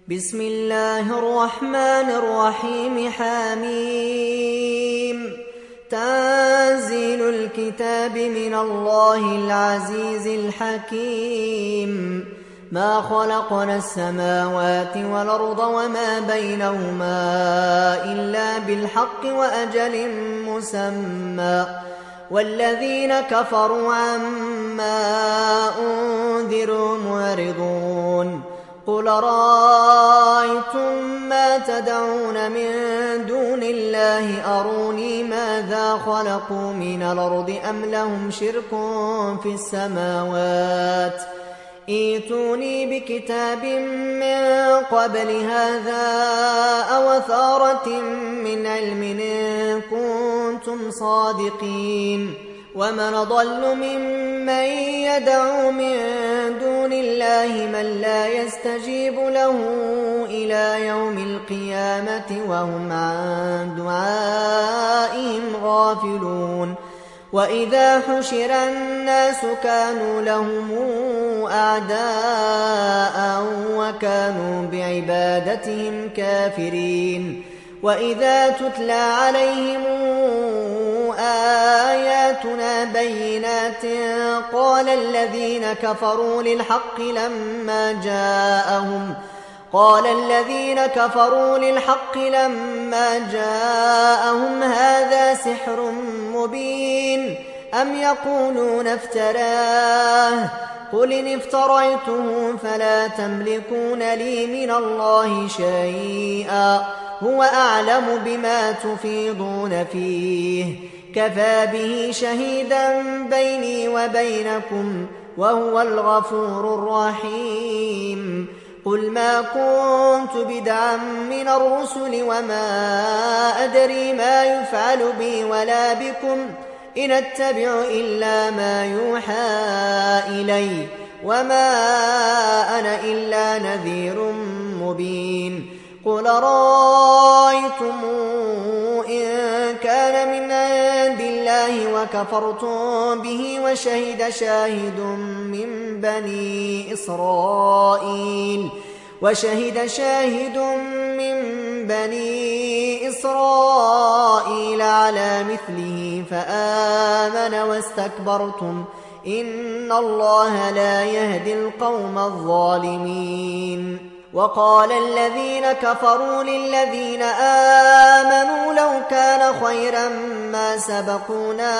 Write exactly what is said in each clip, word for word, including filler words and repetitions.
بسم الله الرحمن الرحيم. حميم. تنزيل الكتاب من الله العزيز الحكيم. ما خلقنا السماوات والأرض وما بينهما إلا بالحق وأجل مسمى، والذين كفروا عما أنذروا معرضون. قل رأيتم ما تدعون من دون الله أروني ماذا خلقوا من الأرض أم لهم شرك في السماوات، ائتوني بكتاب من قبل هذا أو أثارة من علم إن كنتم صادقين. ومن ضل ممن يدعو من دون الله من لا يستجيب له إلى يوم القيامة وهم عن دعائهم غافلون. وإذا حشر الناس كانوا لهم أعداء وكانوا بعبادتهم كافرين. وإذا تتلى عليهم آياتنا بينات قال الذين كفروا للحق لما جاءهم قال الذين كفروا للحق لما جاءهم هذا سحر مبين أم يقولون افتراه قل إن افتريته فلا تملكون لي من الله شيئا هو أعلم بما تفيضون فيه كفى به شهيدا بيني وبينكم وهو الغفور الرحيم. قل ما كنت بدعا من الرسل وما أدري ما يفعل بي ولا بكم إن أتبع إلا ما يوحى إلي وما أنا إلا نذير مبين. قل رأيتم إن كان من عند الله وكفرتم به وشهد شاهد من بني إسرائيل وشهد شاهد من بني إسرائيل على مثله فآمن واستكبرتم إن الله لا يهدي القوم الظالمين. وقال الذين كفروا للذين آمنوا لو كان خيرا ما سبقونا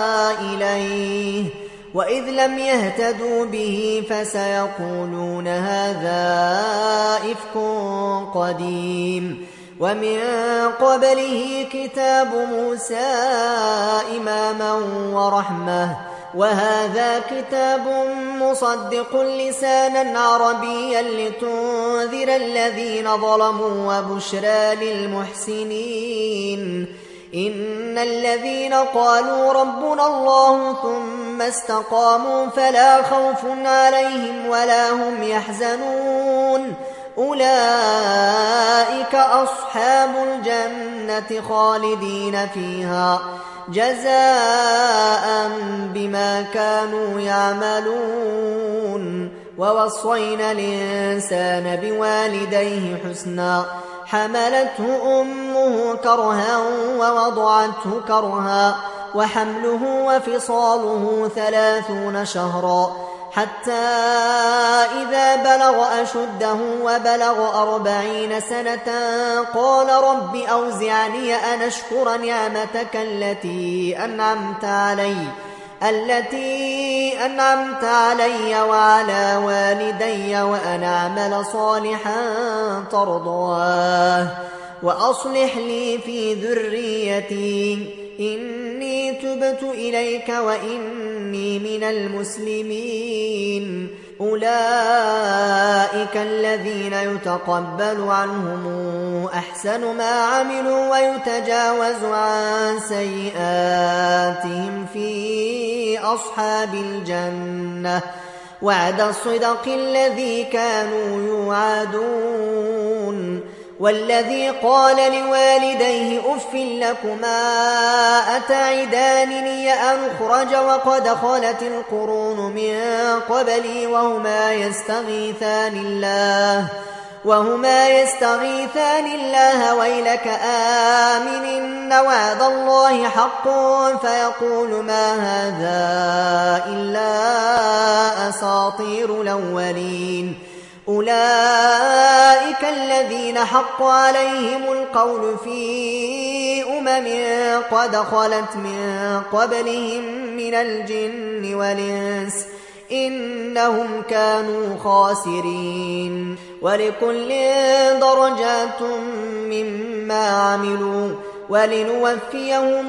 إليه وإذ لم يهتدوا به فسيقولون هذا إفك قديم. ومن قبله كتاب موسى إماما ورحمة وهذا كتاب مصدق لسانا عربيا لتنذر الذين ظلموا وبشرى للمحسنين. إن الذين قالوا ربنا الله ثم استقاموا فلا خوف عليهم ولا هم يحزنون أولئك أصحاب الجنة خالدين فيها جزاء بما كانوا يعملون. ووصينا الإنسان بوالديه حسنا حملته أمه كرها ووضعته كرها وحمله وفصاله ثلاثون شهرا حتى إذا بلغ أشده وبلغ أربعين سنة قال رب أوزعني أن أشكر نعمتك التي أنعمت علي التي أنعمت علي وعلى والدي وأن أعمل صالحا ترضاه وأصلح لي في ذريتي إني تبت إليك وإني من المسلمين. أولئك الذين يتقبل عنهم أحسن ما عملوا ويتجاوز عن سيئاتهم في أصحاب الجنة وعد الصدق الذي كانوا يوعدون. والذي قال لوالديه أف لكما أتعدانني أن أخرج وقد خلت القرون من قبلي وهما يستغيثان الله وهما يستغيثان الله ويلك آمن إن وعد الله حق فيقول ما هذا إلا أساطير الأولين أولئك الذين حق عليهم القول في أمم قد خلت من قبلهم من الجن والإنس إنهم كانوا خاسرين ولكل درجات مما عملوا ولنوفيهم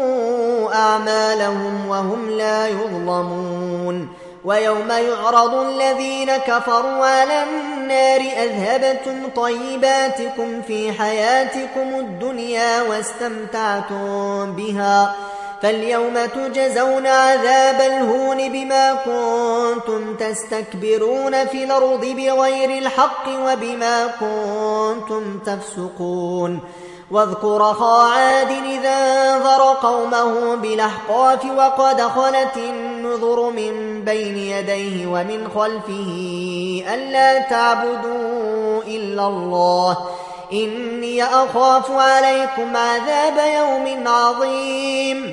أعمالهم وهم لا يظلمون ويوم يعرض الذين كفروا على النار أذهبتم طيباتكم في حياتكم الدنيا واستمتعتم بها فاليوم تجزون عذاب الهون بما كنتم تستكبرون في الأرض بغير الحق وبما كنتم تفسقون واذكر أخا عاد إذا أنذر قومه بالأحقاف وقد خلت النذر من بين يديه ومن خلفه ألا تعبدوا إلا الله إني أخاف عليكم عذاب يوم عظيم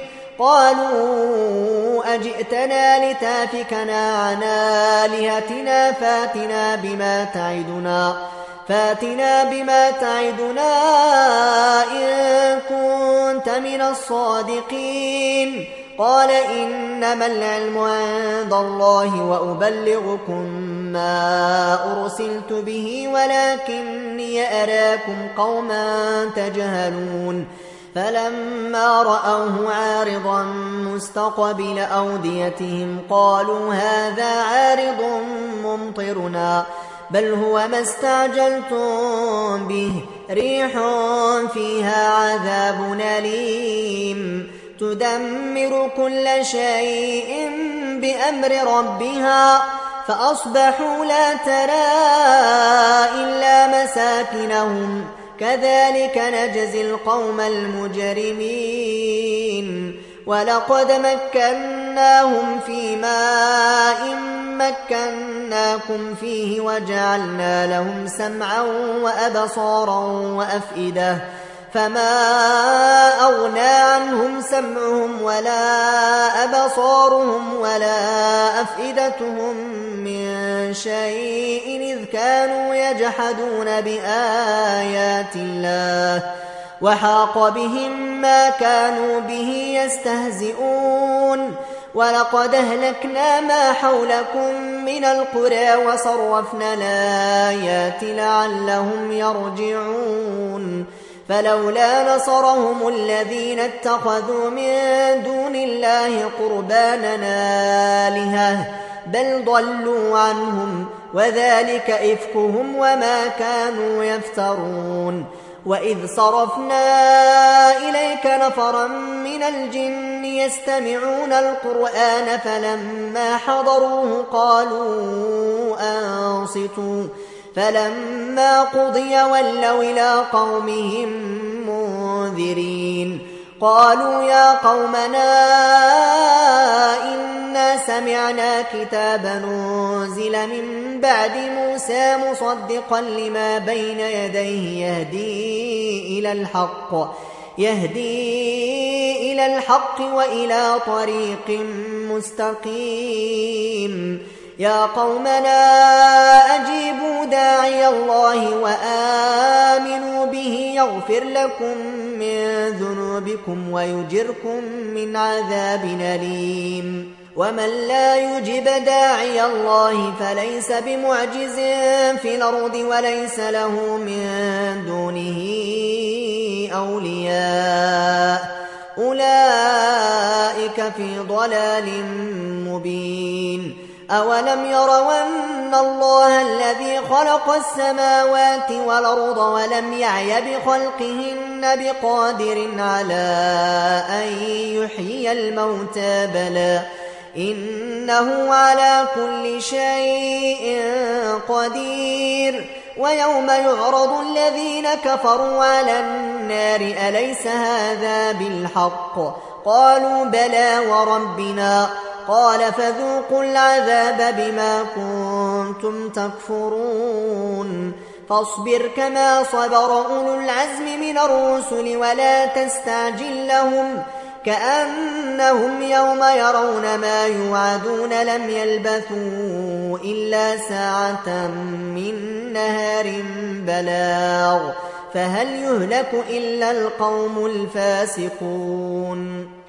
قالوا أجئتنا لتافكنا عن آلهتنا فاتنا بما تعدنا فاتنا بما تعدنا إن كنت من الصادقين قال إنما العلم عند الله وأبلغكم ما أرسلت به ولكني أراكم قوما تجهلون فلما رأوه عارضا مستقبل أوديتهم قالوا هذا عارض ممطرنا بل هو ما استعجلتم به ريح فيها عذاب أليم تدمر كل شيء بأمر ربها فأصبحوا لا ترى إلا مساكنهم كذلك نجزي القوم المجرمين ولقد مكناهم في ماء مكناكم فيه وجعلنا لهم سمعا وأبصارا وأفئدة فما أغنى عنهم سمعهم ولا أبصارهم ولا أفئدتهم من شيء إذ كانوا يجحدون بآيات الله وحاق بهم ما كانوا به يستهزئون ولقد أهلكنا ما حولكم من القرى وصرفنا الآيات لعلهم يرجعون فلولا نصرهم الذين اتخذوا من دون الله قربانا آلهة بل ضلوا عنهم وذلك إفكهم وما كانوا يفترون وإذ صرفنا إليك نفرا من الجن يستمعون القرآن فلما حضروه قالوا أنصتوا فلما قضي ولوا إلى قومهم منذرين قالوا يا قومنا إنا سمعنا كتابا أنزل من بعد موسى مصدقا لما بين يديه يهدي إلى الحق يهدي إلى الحق وإلى طريق مستقيم يا قومنا أجيبوا داعي الله وآمنوا به يغفر لكم من ذنوبكم ويجركم من عذاب أليم ومن لا يجب داعي الله فليس بمعجز في الأرض وليس له من دونه أولياء أولئك في ضلال مبين أولم يروا أن الله الذي خلق السماوات والأرض ولم يعي بخلقهن بقادر على أن يحيي الموتى بلى إنه على كل شيء قدير ويوم يعرض الذين كفروا على النار أليس هذا بالحق قالوا بلى وربنا قال فذوقوا العذاب بما كنتم تكفرون فاصبر كما صبر أولو العزم من الرسل ولا تستعجل لهم كأنهم يوم يرون ما يوعدون لم يلبثوا إلا ساعة من نهار بلاغ فهل يهلك إلا القوم الفاسقون